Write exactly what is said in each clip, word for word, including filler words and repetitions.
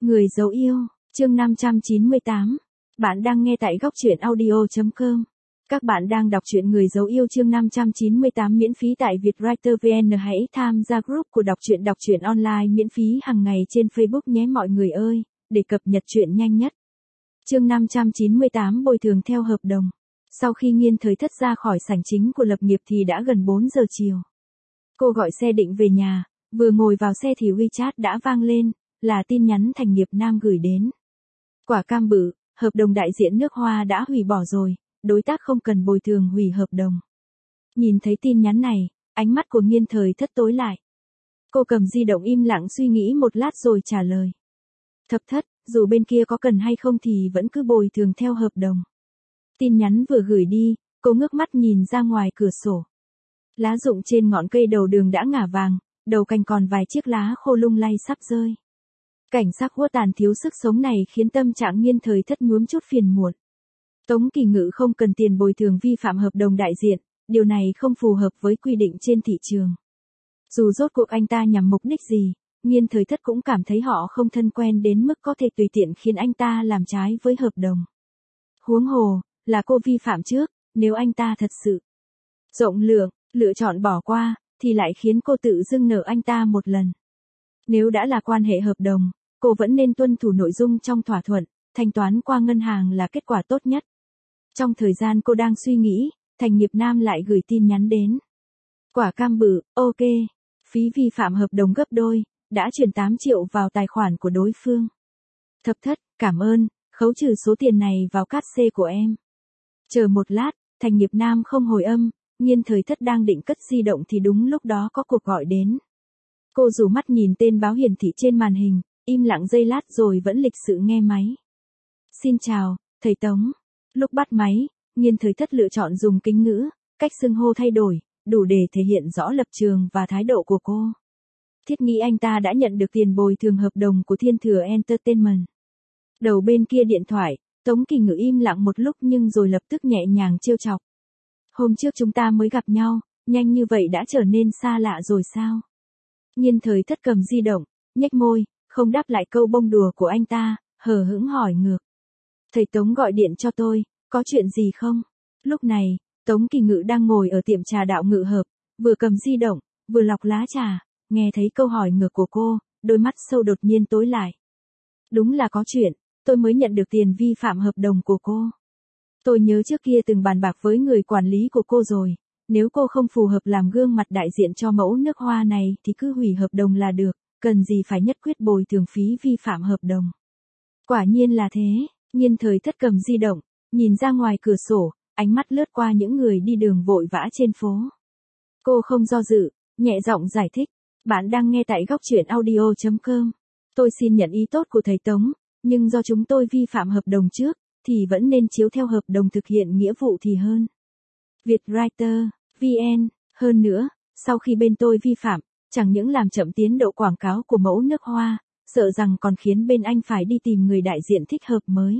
Người dấu yêu, chương năm trăm chín mươi tám. Bạn đang nghe tại góc truyện audio chấm com. Các bạn đang đọc truyện Người dấu yêu chương năm trăm chín mươi tám miễn phí tại Vietwriter vê en. Hãy tham gia group của đọc truyện đọc truyện online miễn phí hàng ngày trên Facebook nhé mọi người ơi, để cập nhật truyện nhanh nhất. Chương năm trăm chín mươi tám bồi thường theo hợp đồng. Sau khi Nghiên Thời Thất ra khỏi sảnh chính của lập nghiệp thì đã gần bốn giờ chiều. Cô gọi xe định về nhà, vừa ngồi vào xe thì WeChat đã vang lên, là tin nhắn Thành Nghiệp Nam gửi đến. Quả cam bự, hợp đồng đại diện nước Hoa đã hủy bỏ rồi, đối tác không cần bồi thường hủy hợp đồng. Nhìn thấy tin nhắn này, ánh mắt của Nghiên Thời Thất tối lại. Cô cầm di động im lặng suy nghĩ một lát rồi trả lời. Thập Thất, dù bên kia có cần hay không thì vẫn cứ bồi thường theo hợp đồng. Tin nhắn vừa gửi đi, cô ngước mắt nhìn ra ngoài cửa sổ. Lá rụng trên ngọn cây đầu đường đã ngả vàng, đầu cành còn vài chiếc lá khô lung lay sắp rơi. Cảnh sắc hua tàn thiếu sức sống này khiến tâm trạng Nghiên Thời Thất nhuốm chút phiền muộn. Tống Kỳ Ngự không cần tiền bồi thường vi phạm hợp đồng đại diện, điều này không phù hợp với quy định trên thị trường. Dù rốt cuộc anh ta nhằm mục đích gì, Nghiên Thời Thất cũng cảm thấy họ không thân quen đến mức có thể tùy tiện khiến anh ta làm trái với hợp đồng. Huống hồ, là cô vi phạm trước, nếu anh ta thật sự rộng lượng, lựa chọn bỏ qua, thì lại khiến cô tự dưng nợ anh ta một lần. Nếu đã là quan hệ hợp đồng, cô vẫn nên tuân thủ nội dung trong thỏa thuận, thanh toán qua ngân hàng là kết quả tốt nhất. Trong thời gian cô đang suy nghĩ, Thành Nghiệp Nam lại gửi tin nhắn đến. Quả cam bự, ok. Phí vi phạm hợp đồng gấp đôi, đã chuyển tám triệu vào tài khoản của đối phương. Thập Thất, cảm ơn, khấu trừ số tiền này vào cát xê của em. Chờ một lát, Thành Nghiệp Nam không hồi âm, Nghiên Thời Thất đang định cất di động thì đúng lúc đó có cuộc gọi đến. Cô rủ mắt nhìn tên báo hiển thị trên màn hình, im lặng giây lát rồi vẫn lịch sự nghe máy. Xin chào, thầy Tống. Lúc bắt máy, Nghiên Thời Thất lựa chọn dùng kính ngữ, cách xưng hô thay đổi, đủ để thể hiện rõ lập trường và thái độ của cô. Thiết nghĩ anh ta đã nhận được tiền bồi thường hợp đồng của Thiên Thừa Entertainment. Đầu bên kia điện thoại, Tống Kỳ Ngự im lặng một lúc nhưng rồi lập tức nhẹ nhàng trêu chọc. Hôm trước chúng ta mới gặp nhau, nhanh như vậy đã trở nên xa lạ rồi sao? Nghiên Thời Thất cầm di động, nhếch môi, không đáp lại câu bông đùa của anh ta, hờ hững hỏi ngược. Thầy Tống gọi điện cho tôi, có chuyện gì không? Lúc này, Tống Kỳ Ngự đang ngồi ở tiệm trà Đạo Ngự Hợp, vừa cầm di động, vừa lọc lá trà, nghe thấy câu hỏi ngược của cô, đôi mắt sâu đột nhiên tối lại. Đúng là có chuyện, tôi mới nhận được tiền vi phạm hợp đồng của cô. Tôi nhớ trước kia từng bàn bạc với người quản lý của cô rồi, nếu cô không phù hợp làm gương mặt đại diện cho mẫu nước Hoa này thì cứ hủy hợp đồng là được, cần gì phải nhất quyết bồi thường phí vi phạm hợp đồng. Quả nhiên là thế, Nghiên Thời Thất cầm di động, nhìn ra ngoài cửa sổ, ánh mắt lướt qua những người đi đường vội vã trên phố. Cô không do dự, nhẹ giọng giải thích, bạn đang nghe tại góc truyện audio chấm com. Tôi xin nhận ý tốt của thầy Tống, nhưng do chúng tôi vi phạm hợp đồng trước, thì vẫn nên chiếu theo hợp đồng thực hiện nghĩa vụ thì hơn. Vietwriter vê en, hơn nữa, sau khi bên tôi vi phạm, chẳng những làm chậm tiến độ quảng cáo của mẫu nước Hoa, sợ rằng còn khiến bên anh phải đi tìm người đại diện thích hợp mới.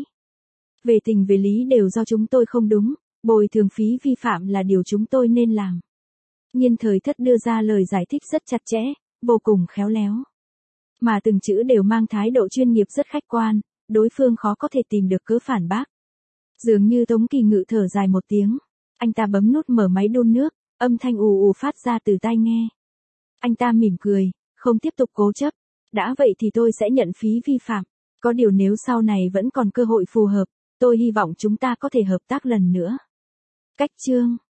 Về tình về lý đều do chúng tôi không đúng, bồi thường phí vi phạm là điều chúng tôi nên làm. Nghiên Thời Thất đưa ra lời giải thích rất chặt chẽ, vô cùng khéo léo. Mà từng chữ đều mang thái độ chuyên nghiệp rất khách quan, đối phương khó có thể tìm được cớ phản bác. Dường như Tống Kỳ Ngự thở dài một tiếng, anh ta bấm nút mở máy đun nước, âm thanh ù ù phát ra từ tai nghe. Anh ta mỉm cười, không tiếp tục cố chấp, đã vậy thì tôi sẽ nhận phí vi phạm, có điều nếu sau này vẫn còn cơ hội phù hợp, tôi hy vọng chúng ta có thể hợp tác lần nữa. Cách chương